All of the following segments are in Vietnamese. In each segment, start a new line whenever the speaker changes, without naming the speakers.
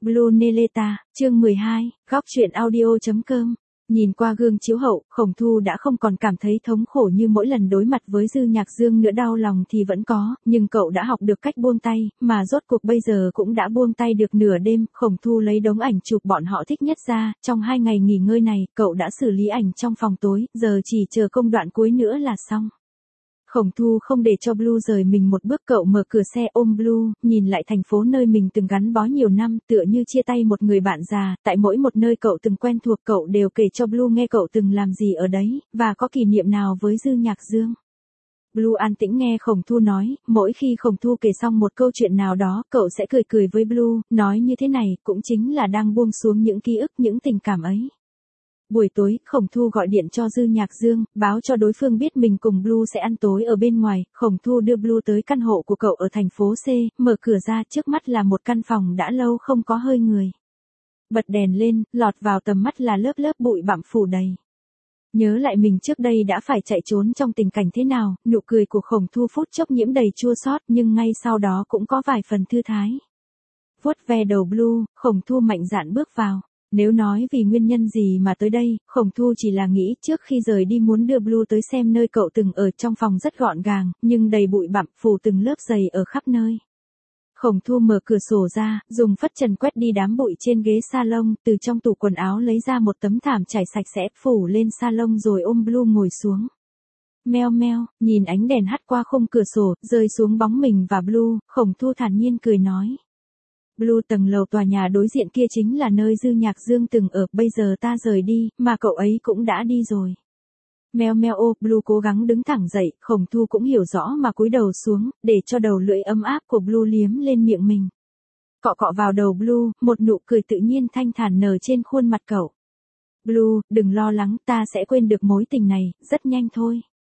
Blue Neleta, chương 12, góc truyện audio.com. Nhìn qua gương chiếu hậu, Khổng Thu đã không còn cảm thấy thống khổ như mỗi lần đối mặt với Dư Nhạc Dương nữa, đau lòng thì vẫn có, nhưng cậu đã học được cách buông tay, mà rốt cuộc bây giờ cũng đã buông tay được nửa đêm. Khổng Thu lấy đống ảnh chụp bọn họ thích nhất ra, trong 2 ngày nghỉ ngơi này, cậu đã xử lý ảnh trong phòng tối, giờ chỉ chờ công đoạn cuối nữa là xong. Khổng Thu không để cho Blue rời mình một bước, cậu mở cửa xe ôm Blue, nhìn lại thành phố nơi mình từng gắn bó nhiều năm, tựa như chia tay một người bạn già, tại mỗi một nơi cậu từng quen thuộc cậu đều kể cho Blue nghe cậu từng làm gì ở đấy, và có kỷ niệm nào với Dư Nhạc Dương. Blue an tĩnh nghe Khổng Thu nói, mỗi khi Khổng Thu kể xong một câu chuyện nào đó, cậu sẽ cười cười với Blue, nói như thế này cũng chính là đang buông xuống những ký ức, những tình cảm ấy. Buổi tối, Khổng Thu gọi điện cho Dư Nhạc Dương, báo cho đối phương biết mình cùng Blue sẽ ăn tối ở bên ngoài. Khổng Thu đưa Blue tới căn hộ của cậu ở thành phố C, mở cửa ra, trước mắt là một căn phòng đã lâu không có hơi người. Bật đèn lên, lọt vào tầm mắt là lớp lớp bụi bặm phủ đầy. Nhớ lại mình trước đây đã phải chạy trốn trong tình cảnh thế nào, nụ cười của Khổng Thu phút chốc nhiễm đầy chua xót, nhưng ngay sau đó cũng có vài phần thư thái. Vuốt ve đầu Blue, Khổng Thu mạnh dạn bước vào. Nếu nói vì nguyên nhân gì mà tới đây, Khổng Thu chỉ là nghĩ trước khi rời đi muốn đưa Blue tới xem nơi cậu từng ở. Trong phòng rất gọn gàng, nhưng đầy bụi bặm, phủ từng lớp dày ở khắp nơi. Khổng Thu mở cửa sổ ra, dùng phất trần quét đi đám bụi trên ghế salon, từ trong tủ quần áo lấy ra một tấm thảm trải sạch sẽ, phủ lên salon rồi ôm Blue ngồi xuống. Meo meo, nhìn ánh đèn hắt qua khung cửa sổ, rơi xuống bóng mình và Blue, Khổng Thu thản nhiên cười nói. Blue, tầng lầu tòa nhà đối diện kia chính là nơi Dư Nhạc Dương từng ở, bây giờ ta rời đi, mà cậu ấy cũng đã đi rồi. Meo meo ô, Blue cố gắng đứng thẳng dậy, Khổng Thu cũng hiểu rõ mà cúi đầu xuống, để cho đầu lưỡi ấm áp của Blue liếm lên miệng mình. Cọ cọ vào đầu Blue, một nụ cười tự nhiên thanh thản nở trên khuôn mặt cậu. Blue, đừng lo lắng, ta sẽ quên được mối tình này, rất nhanh thôi.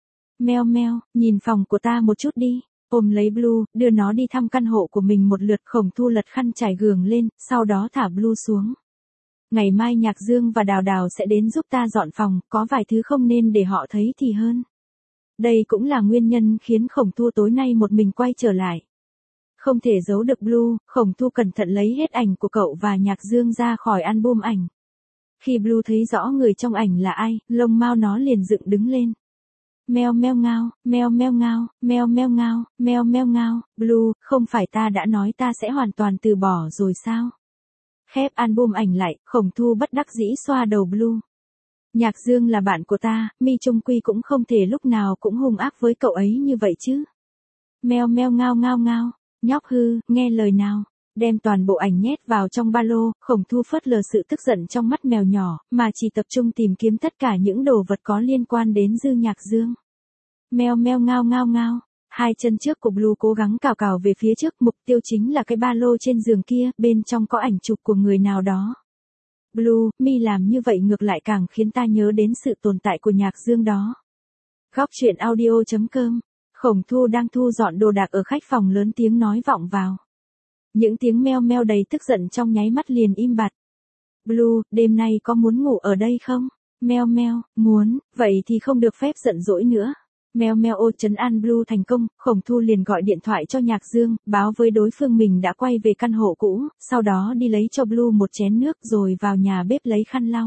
Meo meo, nhìn phòng của ta một chút đi. Ôm lấy Blue, đưa nó đi thăm căn hộ của mình một lượt. Khổng Thu lật khăn trải giường lên, sau đó thả Blue xuống. Ngày mai Nhạc Dương và Đào Đào sẽ đến giúp ta dọn phòng, có vài thứ không nên để họ thấy thì hơn. Đây cũng là nguyên nhân khiến Khổng Thu tối nay một mình quay trở lại. Không thể giấu được Blue, Khổng Thu cẩn thận lấy hết ảnh của cậu và Nhạc Dương ra khỏi album ảnh. Khi Blue thấy rõ người trong ảnh là ai, lông mao nó liền dựng đứng lên. Meo meo ngao, meo meo ngao, meo meo ngao, meo meo ngao. Blue, không phải ta đã nói ta sẽ hoàn toàn từ bỏ rồi sao? Khép album ảnh lại, Khổng Thu bất đắc dĩ xoa đầu Blue. Nhạc Dương là bạn của ta, mi chung quy cũng không thể lúc nào cũng hung ác với cậu ấy như vậy chứ. Meo meo ngao ngao ngao, nhóc hư, nghe lời nào. Đem toàn bộ ảnh nhét vào trong ba lô, Khổng Thu phớt lờ sự tức giận trong mắt mèo nhỏ, mà chỉ tập trung tìm kiếm tất cả những đồ vật có liên quan đến Dư Nhạc Dương. Meo meo ngao ngao ngao, hai chân trước của Blue cố gắng cào cào về phía trước, mục tiêu chính là cái ba lô trên giường kia, bên trong có ảnh chụp của người nào đó. Blue, mi làm như vậy ngược lại càng khiến ta nhớ đến sự tồn tại của Nhạc Dương đó. Góc truyện audio.com. Khổng Thu đang thu dọn đồ đạc ở khách phòng, lớn tiếng nói vọng vào. Những tiếng meo meo đầy tức giận trong nháy mắt liền im bặt. Blue, đêm nay có muốn ngủ ở đây không? Meo meo, muốn, vậy thì không được phép giận dỗi nữa. Meo meo ô, trấn an Blue thành công, Khổng Thu liền gọi điện thoại cho Nhạc Dương, báo với đối phương mình đã quay về căn hộ cũ, sau đó đi lấy cho Blue một chén nước rồi vào nhà bếp lấy khăn lau.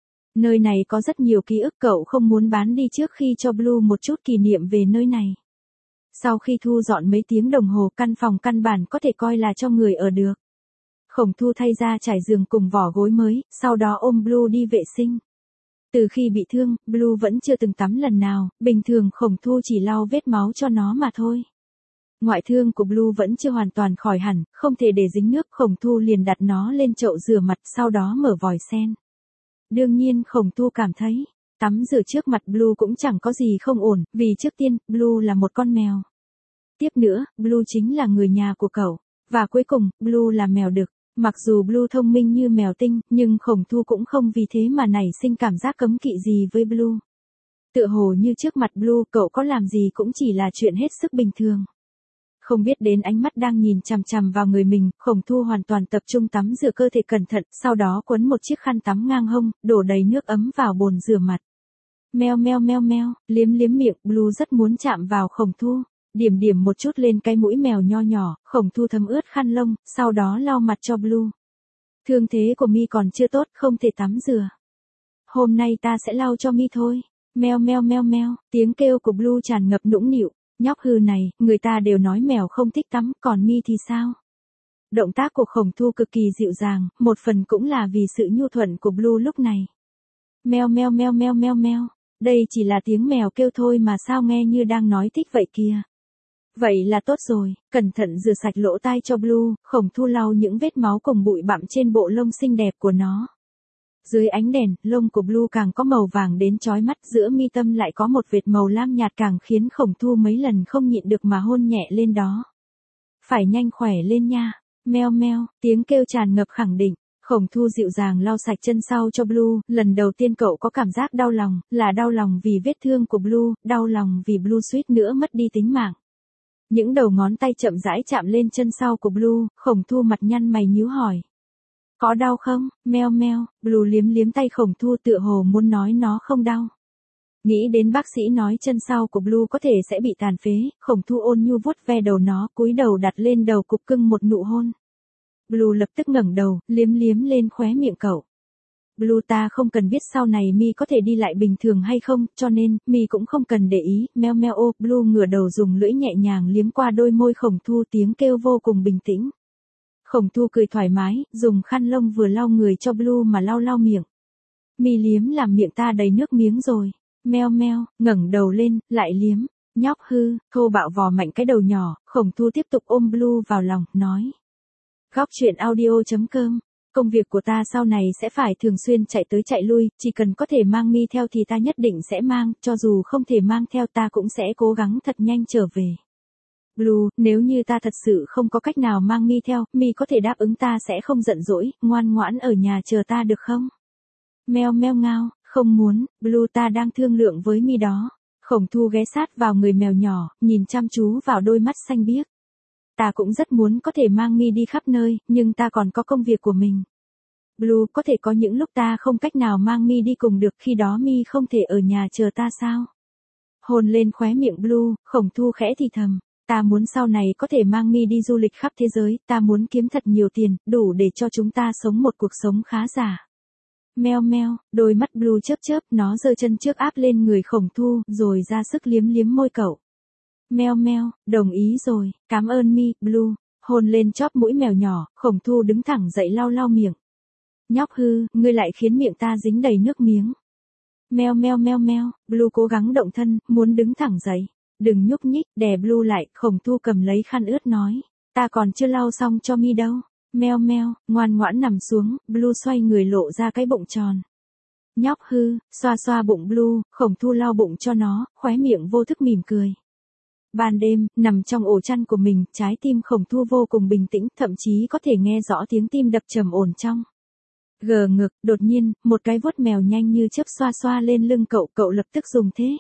Nơi này có rất nhiều ký ức, cậu không muốn bán đi trước khi cho Blue một chút kỷ niệm về nơi này. Sau khi thu dọn mấy tiếng đồng hồ, căn phòng căn bản có thể coi là cho người ở được. Khổng Thu thay ra trải giường cùng vỏ gối mới, sau đó ôm Blue đi vệ sinh. Từ khi bị thương, Blue vẫn chưa từng tắm lần nào, bình thường Khổng Thu chỉ lau vết máu cho nó mà thôi. Ngoại thương của Blue vẫn chưa hoàn toàn khỏi hẳn, không thể để dính nước, Khổng Thu liền đặt nó lên chậu rửa mặt, sau đó mở vòi sen. Đương nhiên Khổng Thu cảm thấy, tắm rửa trước mặt Blue cũng chẳng có gì không ổn, vì trước tiên, Blue là một con mèo. Tiếp nữa, Blue chính là người nhà của cậu. Và cuối cùng, Blue là mèo đực. Mặc dù Blue thông minh như mèo tinh, nhưng Khổng Thu cũng không vì thế mà nảy sinh cảm giác cấm kỵ gì với Blue. Tựa hồ như trước mặt Blue, cậu có làm gì cũng chỉ là chuyện hết sức bình thường. Không biết đến ánh mắt đang nhìn chằm chằm vào người mình, Khổng Thu hoàn toàn tập trung tắm rửa cơ thể cẩn thận, sau đó quấn một chiếc khăn tắm ngang hông, đổ đầy nước ấm vào bồn rửa mặt. Meo meo meo meo, liếm liếm miệng, Blue rất muốn chạm vào Khổng Thu. Điểm điểm một chút lên cái mũi mèo nho nhỏ, Khổng Thu thấm ướt khăn lông, sau đó lau mặt cho Blue. Thương thế của mi còn chưa tốt, không thể tắm rửa. Hôm nay ta sẽ lau cho mi thôi. Meo meo meo meo, tiếng kêu của Blue tràn ngập nũng nịu. Nhóc hư này, người ta đều nói mèo không thích tắm, còn mi thì sao? Động tác của Khổng Thu cực kỳ dịu dàng, một phần cũng là vì sự nhu thuận của Blue lúc này. Meo meo meo meo meo meo, đây chỉ là tiếng mèo kêu thôi mà sao nghe như đang nói thích vậy kìa. Vậy là tốt rồi, cẩn thận rửa sạch lỗ tai cho Blue, Khổng Thu lau những vết máu cùng bụi bặm trên bộ lông xinh đẹp của nó. Dưới ánh đèn, lông của Blue càng có màu vàng đến chói mắt, giữa mi tâm lại có một vệt màu lam nhạt càng khiến Khổng Thu mấy lần không nhịn được mà hôn nhẹ lên đó. Phải nhanh khỏe lên nha. Meo meo, tiếng kêu tràn ngập khẳng định. Khổng Thu dịu dàng lau sạch chân sau cho Blue, lần đầu tiên cậu có cảm giác đau lòng, là đau lòng vì vết thương của Blue, đau lòng vì Blue suýt nữa mất đi tính mạng. Những đầu ngón tay chậm rãi chạm lên chân sau của Blue, Khổng Thu mặt nhăn mày nhíu hỏi. Có đau không? Meo meo, Blue liếm liếm tay Khổng Thu tựa hồ muốn nói nó không đau. Nghĩ đến bác sĩ nói chân sau của Blue có thể sẽ bị tàn phế, Khổng Thu ôn nhu vuốt ve đầu nó, cúi đầu đặt lên đầu cục cưng một nụ hôn. Blue lập tức ngẩng đầu, liếm liếm lên khóe miệng cậu. Blue, ta không cần biết sau này mi có thể đi lại bình thường hay không, cho nên, mi cũng không cần để ý. Meo meo ô, Blue ngửa đầu dùng lưỡi nhẹ nhàng liếm qua đôi môi Khổng Thu, tiếng kêu vô cùng bình tĩnh. Khổng Thu cười thoải mái, dùng khăn lông vừa lau người cho Blue mà lau lau miệng. Mi liếm làm miệng ta đầy nước miếng rồi. Meo meo, ngẩng đầu lên, lại liếm. Nhóc hư, thô bạo vò mạnh cái đầu nhỏ, Khổng Thu tiếp tục ôm Blue vào lòng, nói. Góc truyện audio.com. Công việc của ta sau này sẽ phải thường xuyên chạy tới chạy lui, chỉ cần có thể mang mi theo thì ta nhất định sẽ mang, cho dù không thể mang theo ta cũng sẽ cố gắng thật nhanh trở về. Blue, nếu như ta thật sự không có cách nào mang mi theo, mi có thể đáp ứng ta sẽ không giận dỗi, ngoan ngoãn ở nhà chờ ta được không? Meo meo ngao, không muốn, Blue, ta đang thương lượng với mi đó. Khổng Thu ghé sát vào người mèo nhỏ, nhìn chăm chú vào đôi mắt xanh biếc. Ta cũng rất muốn có thể mang mi đi khắp nơi, nhưng ta còn có công việc của mình. Blue, có thể có những lúc ta không cách nào mang mi đi cùng được, khi đó mi không thể ở nhà chờ ta sao? Hôn lên khóe miệng Blue, Khổng Thu khẽ thì thầm. Ta muốn sau này có thể mang mi đi du lịch khắp thế giới, ta muốn kiếm thật nhiều tiền, đủ để cho chúng ta sống một cuộc sống khá giả. Meo meo, đôi mắt Blue chớp chớp, nó giơ chân trước áp lên người Khổng Thu, rồi ra sức liếm liếm môi cậu. Meo meo, đồng ý rồi, cảm ơn mi, Blue. Hôn lên chóp mũi mèo nhỏ, Khổng Thu đứng thẳng dậy lau lau miệng. Nhóc hư, ngươi lại khiến miệng ta dính đầy nước miếng. Meo meo meo meo, Blue cố gắng động thân, muốn đứng thẳng dậy. Đừng nhúc nhích, đè Blue lại, Khổng Thu cầm lấy khăn ướt nói. Ta còn chưa lau xong cho mi đâu. Meo meo, ngoan ngoãn nằm xuống, Blue xoay người lộ ra cái bụng tròn. Nhóc hư, xoa xoa bụng Blue, Khổng Thu lau bụng cho nó, khóe miệng vô thức mỉm cười. Ban đêm, nằm trong ổ chăn của mình, trái tim Khổng Thu vô cùng bình tĩnh, thậm chí có thể nghe rõ tiếng tim đập trầm ổn trong. Gờ ngực, đột nhiên, một cái vuốt mèo nhanh như chớp xoa xoa lên lưng cậu, cậu lập tức dùng thế.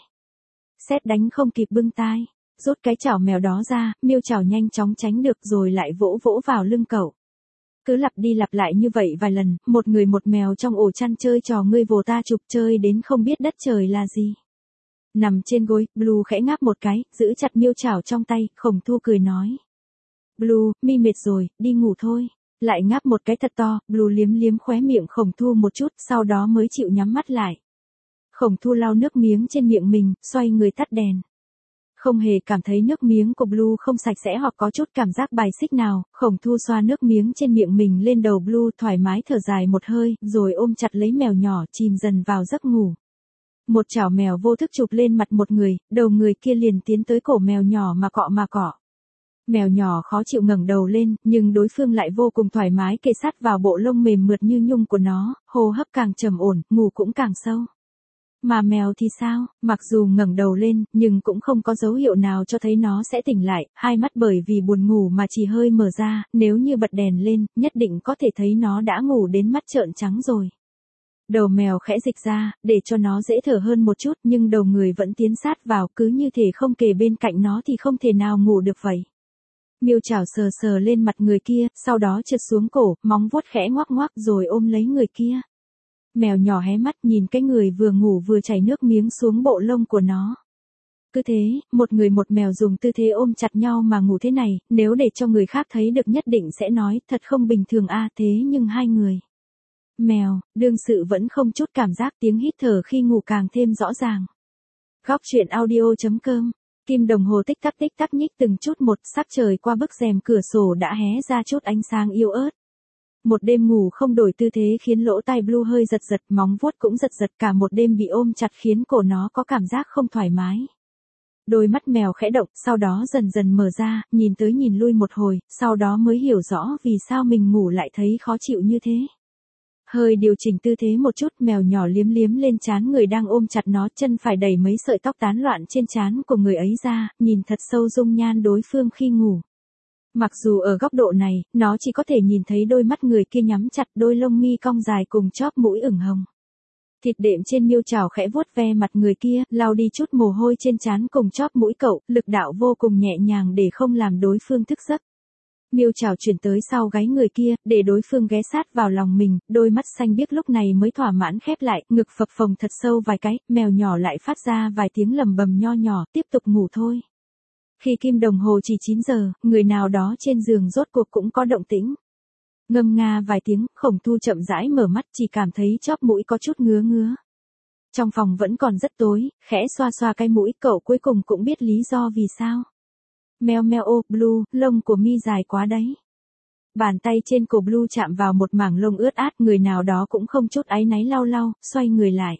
Sét đánh không kịp bưng tai, rút cái chảo mèo đó ra, miêu chảo nhanh chóng tránh được rồi lại vỗ vỗ vào lưng cậu. Cứ lặp đi lặp lại như vậy vài lần, một người một mèo trong ổ chăn chơi trò ngươi vồ ta chụp chơi đến không biết đất trời là gì. Nằm trên gối, Blue khẽ ngáp một cái, giữ chặt miêu chảo trong tay, Khổng Thu cười nói. Blue, mi mệt rồi, đi ngủ thôi. Lại ngáp một cái thật to, Blue liếm liếm khóe miệng Khổng Thu một chút, sau đó mới chịu nhắm mắt lại. Khổng Thu lau nước miếng trên miệng mình, xoay người tắt đèn. Không hề cảm thấy nước miếng của Blue không sạch sẽ hoặc có chút cảm giác bài xích nào, Khổng Thu xoa nước miếng trên miệng mình lên đầu Blue, thoải mái thở dài một hơi, rồi ôm chặt lấy mèo nhỏ, chìm dần vào giấc ngủ. Một chảo mèo vô thức chụp lên mặt một người, đầu người kia liền tiến tới cổ mèo nhỏ mà cọ. Mèo nhỏ khó chịu ngẩng đầu lên, nhưng đối phương lại vô cùng thoải mái kề sát vào bộ lông mềm mượt như nhung của nó, hô hấp càng trầm ổn, ngủ cũng càng sâu. Mà mèo thì sao, mặc dù ngẩng đầu lên, nhưng cũng không có dấu hiệu nào cho thấy nó sẽ tỉnh lại, hai mắt bởi vì buồn ngủ mà chỉ hơi mở ra, nếu như bật đèn lên, nhất định có thể thấy nó đã ngủ đến mắt trợn trắng rồi. Đầu mèo khẽ dịch ra, để cho nó dễ thở hơn một chút, nhưng đầu người vẫn tiến sát vào, cứ như thể không kề bên cạnh nó thì không thể nào ngủ được vậy. Miêu chảo sờ sờ lên mặt người kia, sau đó trượt xuống cổ, móng vuốt khẽ ngoắc ngoắc rồi ôm lấy người kia. Mèo nhỏ hé mắt nhìn cái người vừa ngủ vừa chảy nước miếng xuống bộ lông của nó. Cứ thế, một người một mèo dùng tư thế ôm chặt nhau mà ngủ thế này, nếu để cho người khác thấy được nhất định sẽ nói, thật không bình thường a. Thế nhưng hai người mèo, đương sự vẫn không chút cảm giác, tiếng hít thở khi ngủ càng thêm rõ ràng. Góc truyện audio.com. Kim đồng hồ tích tắc nhích từng chút một, sắc trời qua bức rèm cửa sổ đã hé ra chút ánh sáng yếu ớt. Một đêm ngủ không đổi tư thế khiến lỗ tai Blue hơi giật giật, móng vuốt cũng giật giật, cả một đêm bị ôm chặt khiến cổ nó có cảm giác không thoải mái. Đôi mắt mèo khẽ động, sau đó dần dần mở ra, nhìn tới nhìn lui một hồi, sau đó mới hiểu rõ vì sao mình ngủ lại thấy khó chịu như thế. Hơi điều chỉnh tư thế một chút, mèo nhỏ liếm liếm lên trán người đang ôm chặt nó, chân phải đẩy mấy sợi tóc tán loạn trên trán của người ấy ra, nhìn thật sâu dung nhan đối phương khi ngủ. Mặc dù ở góc độ này, nó chỉ có thể nhìn thấy đôi mắt người kia nhắm chặt, đôi lông mi cong dài cùng chóp mũi ửng hồng. Thịt đệm trên miêu chảo khẽ vuốt ve mặt người kia, lau đi chút mồ hôi trên trán cùng chóp mũi cậu, lực đạo vô cùng nhẹ nhàng để không làm đối phương thức giấc. Miêu chảo chuyển tới sau gáy người kia, để đối phương ghé sát vào lòng mình, đôi mắt xanh biếc lúc này mới thỏa mãn khép lại, ngực phập phồng thật sâu vài cái, mèo nhỏ lại phát ra vài tiếng lầm bầm nho nhỏ, tiếp tục ngủ thôi. Khi kim đồng hồ chỉ 9 giờ, người nào đó trên giường rốt cuộc cũng có động tĩnh. Ngâm nga vài tiếng, Khổng Thu chậm rãi mở mắt, chỉ cảm thấy chóp mũi có chút ngứa ngứa. Trong phòng vẫn còn rất tối, khẽ xoa xoa cái mũi, cậu cuối cùng cũng biết lý do vì sao. Meo meo ô, Blue, lông của mi dài quá đấy. Bàn tay trên cổ Blue chạm vào một mảng lông ướt át, người nào đó cũng không chút áy náy lau lau, xoay người lại.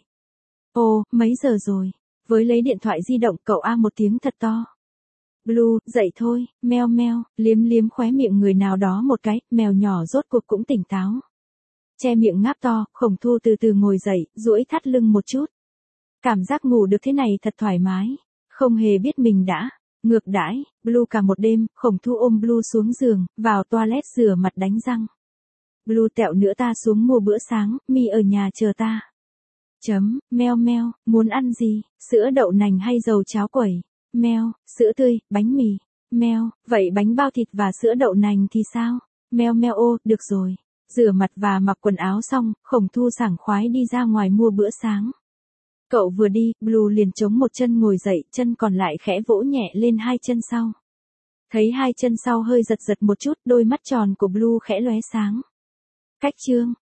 Ô, mấy giờ rồi? Với lấy điện thoại di động, cậu a một tiếng thật to. Blue, dậy thôi, meo meo, liếm liếm khóe miệng người nào đó một cái, mèo nhỏ rốt cuộc cũng tỉnh táo. Che miệng ngáp to, Khổng Thu từ từ ngồi dậy, duỗi thắt lưng một chút. Cảm giác ngủ được thế này thật thoải mái, không hề biết mình đã ngược đãi. Blue cả một đêm, Khổng Thu ôm Blue xuống giường, vào toilet rửa mặt đánh răng. Blue tẹo nữa ta xuống mua bữa sáng, mi ở nhà chờ ta. Meo meo, muốn ăn gì, sữa đậu nành hay dầu cháo quẩy? Meo, sữa tươi, bánh mì. Meo, vậy bánh bao thịt và sữa đậu nành thì sao? Meo meo ô, được rồi. Rửa mặt và mặc quần áo xong, Khổng Thu sảng khoái đi ra ngoài mua bữa sáng. Cậu vừa đi, Blue liền chống một chân ngồi dậy, chân còn lại khẽ vỗ nhẹ lên hai chân sau. Thấy hai chân sau hơi giật giật một chút, đôi mắt tròn của Blue khẽ lóe sáng. Cách chương.